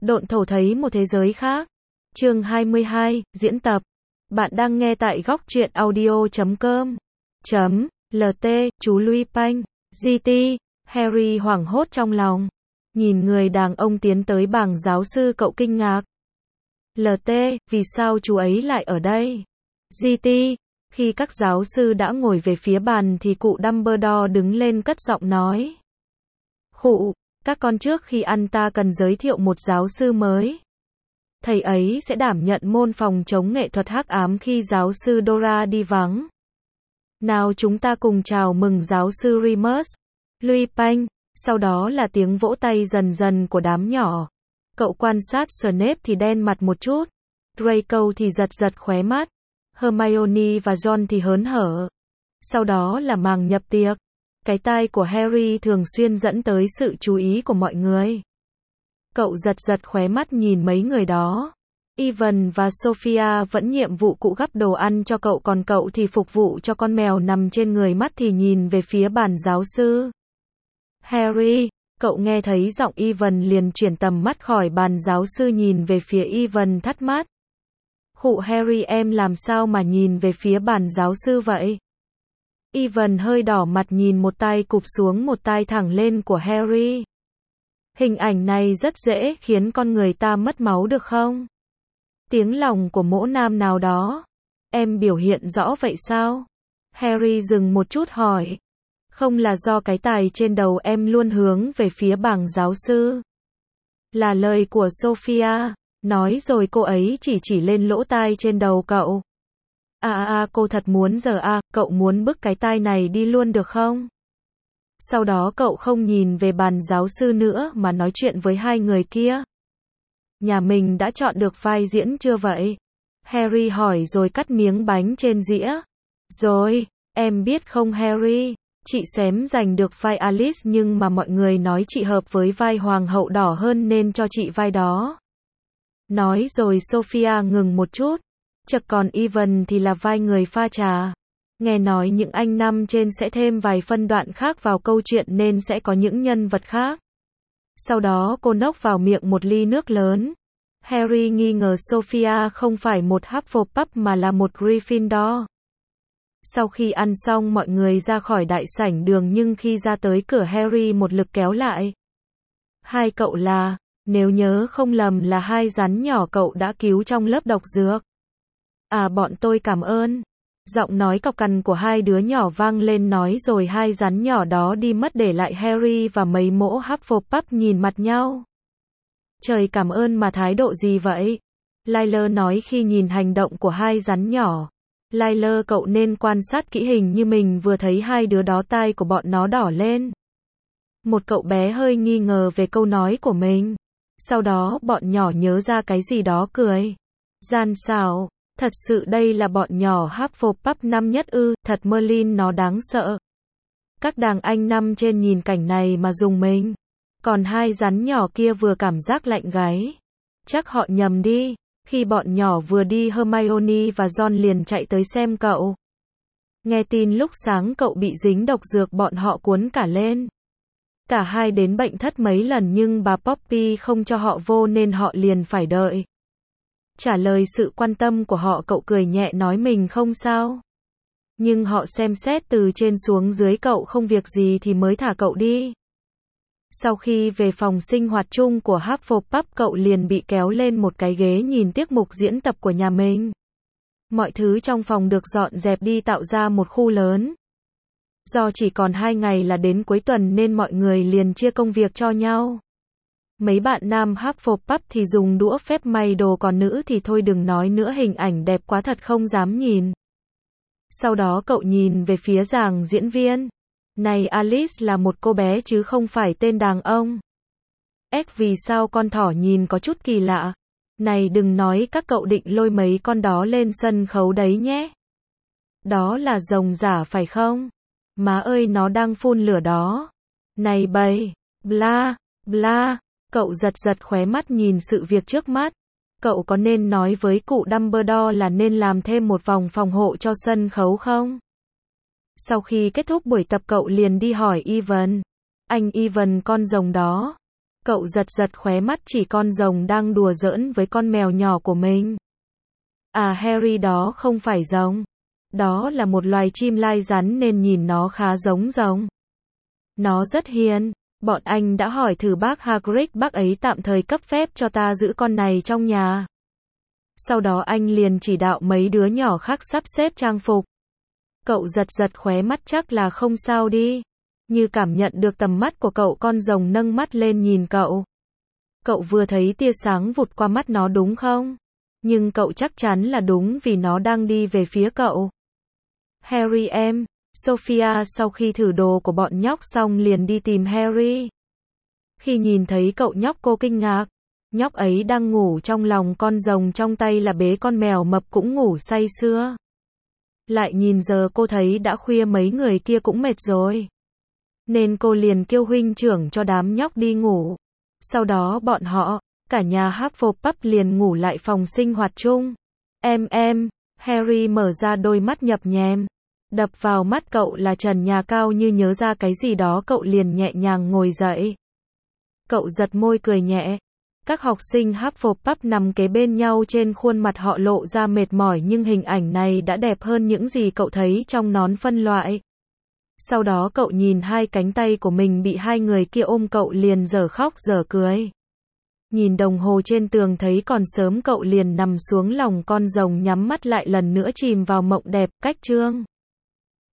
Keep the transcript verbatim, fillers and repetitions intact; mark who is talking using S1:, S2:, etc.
S1: Độn thổ thấy một thế giới khác. Chương hai mươi hai, diễn tập. Bạn đang nghe tại góc truyện audio chấm com. Chấm, lt, chú Louis Panh, giê tê, Harry hoảng hốt trong lòng. Nhìn người đàn ông tiến tới bảng giáo sư cậu kinh ngạc. lt, vì sao chú ấy lại ở đây? giê tê, khi các giáo sư đã ngồi về phía bàn thì cụ Dumbledore đứng lên cất giọng nói. Khụ, các con trước khi ăn ta cần giới thiệu một giáo sư mới. Thầy ấy sẽ đảm nhận môn phòng chống nghệ thuật hắc ám khi giáo sư Dora đi vắng. Nào chúng ta cùng chào mừng giáo sư Remus Lupin. Sau đó là tiếng vỗ tay dần dần của đám nhỏ. Cậu quan sát Snape thì đen mặt một chút. Draco thì giật giật khóe mắt. Hermione và Ron thì hớn hở. Sau đó là màn nhập tiệc. Cái tai của Harry thường xuyên dẫn tới sự chú ý của mọi người. Cậu giật giật khóe mắt nhìn mấy người đó. Evan và Sophia vẫn nhiệm vụ cụ gắp đồ ăn cho cậu, còn cậu thì phục vụ cho con mèo nằm trên người, mắt thì nhìn về phía bàn giáo sư. Harry, cậu nghe thấy giọng Evan liền chuyển tầm mắt khỏi bàn giáo sư nhìn về phía Evan thắc mắc. Khụ Harry, em làm sao mà nhìn về phía bàn giáo sư vậy? Evan hơi đỏ mặt nhìn một tay cụp xuống một tay thẳng lên của Harry. Hình ảnh này rất dễ khiến con người ta mất máu được không? Tiếng lòng của mỗ nam nào đó. Em biểu hiện rõ vậy sao? Harry dừng một chút hỏi. Không là do cái tai trên đầu em luôn hướng về phía bảng giáo sư. Là lời của Sophia. Nói rồi cô ấy chỉ chỉ lên lỗ tai trên đầu cậu. À à à, cô thật muốn giờ à, cậu muốn bức cái tai này đi luôn được không? Sau đó cậu không nhìn về bàn giáo sư nữa mà nói chuyện với hai người kia. Nhà mình đã chọn được vai diễn chưa vậy? Harry hỏi rồi cắt miếng bánh trên dĩa. Rồi, em biết không Harry, chị xém giành được vai Alice nhưng mà mọi người nói chị hợp với vai hoàng hậu đỏ hơn nên cho chị vai đó. Nói rồi Sophia ngừng một chút. Chật còn Evan thì là vai người pha trà. Nghe nói những anh năm trên sẽ thêm vài phân đoạn khác vào câu chuyện nên sẽ có những nhân vật khác. Sau đó cô nốc vào miệng một ly nước lớn. Harry nghi ngờ Sophia không phải một Hufflepuff mà là một Gryffindor. Sau khi ăn xong mọi người ra khỏi đại sảnh đường nhưng khi ra tới cửa Harry một lực kéo lại. Hai cậu là, nếu nhớ không lầm là hai rắn nhỏ cậu đã cứu trong lớp độc dược. À bọn tôi cảm ơn. Giọng nói cọc cằn của hai đứa nhỏ vang lên nói rồi hai rắn nhỏ đó đi mất để lại Harry và mấy mỗ Hufflepuff nhìn mặt nhau. Trời cảm ơn mà thái độ gì vậy? Lyle nói khi nhìn hành động của hai rắn nhỏ. Lyle cậu nên quan sát kỹ, hình như mình vừa thấy hai đứa đó tai của bọn nó đỏ lên. Một cậu bé hơi nghi ngờ về câu nói của mình. Sau đó bọn nhỏ nhớ ra cái gì đó cười. Gian xảo. Thật sự đây là bọn nhỏ Hufflepuff năm nhất ư, thật Merlin nó đáng sợ. Các đàn anh năm trên nhìn cảnh này mà dùng mình. Còn hai rắn nhỏ kia vừa cảm giác lạnh gáy. Chắc họ nhầm đi. Khi bọn nhỏ vừa đi Hermione và Ron liền chạy tới xem cậu. Nghe tin lúc sáng cậu bị dính độc dược bọn họ cuốn cả lên. Cả hai đến bệnh thất mấy lần nhưng bà Poppy không cho họ vô nên họ liền phải đợi. Trả lời sự quan tâm của họ cậu cười nhẹ nói mình không sao. Nhưng họ xem xét từ trên xuống dưới cậu không việc gì thì mới thả cậu đi. Sau khi về phòng sinh hoạt chung của Hufflepuff cậu liền bị kéo lên một cái ghế nhìn tiết mục diễn tập của nhà mình. Mọi thứ trong phòng được dọn dẹp đi tạo ra một khu lớn. Do chỉ còn hai ngày là đến cuối tuần nên mọi người liền chia công việc cho nhau. Mấy bạn nam Hufflepuff thì dùng đũa phép may đồ, còn nữ thì thôi đừng nói nữa, hình ảnh đẹp quá thật không dám nhìn. Sau đó cậu nhìn về phía dàn diễn viên. Này Alice là một cô bé chứ không phải tên đàn ông. Ếch vì sao con thỏ nhìn có chút kỳ lạ. Này đừng nói các cậu định lôi mấy con đó lên sân khấu đấy nhé. Đó là rồng giả phải không? Má ơi nó đang phun lửa đó. Này bầy, bla, bla. Cậu giật giật khóe mắt nhìn sự việc trước mắt. Cậu có nên nói với cụ Dumbledore là nên làm thêm một vòng phòng hộ cho sân khấu không? Sau khi kết thúc buổi tập cậu liền đi hỏi Evan. Anh Evan, con rồng đó Cậu giật giật khóe mắt chỉ con rồng đang đùa giỡn với con mèo nhỏ của mình. À Harry, đó không phải rồng. Đó là một loài chim lai rắn nên nhìn nó khá giống rồng. Nó rất hiền. Bọn anh đã hỏi thử bác Hagrid, bác ấy tạm thời cấp phép cho ta giữ con này trong nhà. Sau đó anh liền chỉ đạo mấy đứa nhỏ khác sắp xếp trang phục. Cậu giật giật khóe mắt, chắc là không sao đi. Như cảm nhận được tầm mắt của cậu, con rồng nâng mắt lên nhìn cậu. Cậu vừa thấy tia sáng vụt qua mắt nó đúng không? Nhưng cậu chắc chắn là đúng vì nó đang đi về phía cậu. Harry em, Sophia sau khi thử đồ của bọn nhóc xong liền đi tìm Harry. Khi nhìn thấy cậu nhóc cô kinh ngạc. Nhóc ấy đang ngủ trong lòng con rồng, trong tay là bế con mèo mập cũng ngủ say sưa. Lại nhìn giờ cô thấy đã khuya, mấy người kia cũng mệt rồi. Nên cô liền kêu huynh trưởng cho đám nhóc đi ngủ. Sau đó bọn họ, cả nhà Hufflepuff liền ngủ lại phòng sinh hoạt chung. Em em, Harry mở ra đôi mắt nhập nhèm. Đập vào mắt cậu là trần nhà cao, như nhớ ra cái gì đó cậu liền nhẹ nhàng ngồi dậy. Cậu giật môi cười nhẹ. Các học sinh Hufflepuff nằm kế bên nhau, trên khuôn mặt họ lộ ra mệt mỏi, nhưng hình ảnh này đã đẹp hơn những gì cậu thấy trong nón phân loại. Sau đó cậu nhìn hai cánh tay của mình bị hai người kia ôm, cậu liền dở khóc dở cười. Nhìn đồng hồ trên tường thấy còn sớm, cậu liền nằm xuống lòng con rồng, nhắm mắt lại lần nữa chìm vào mộng đẹp. Cách chương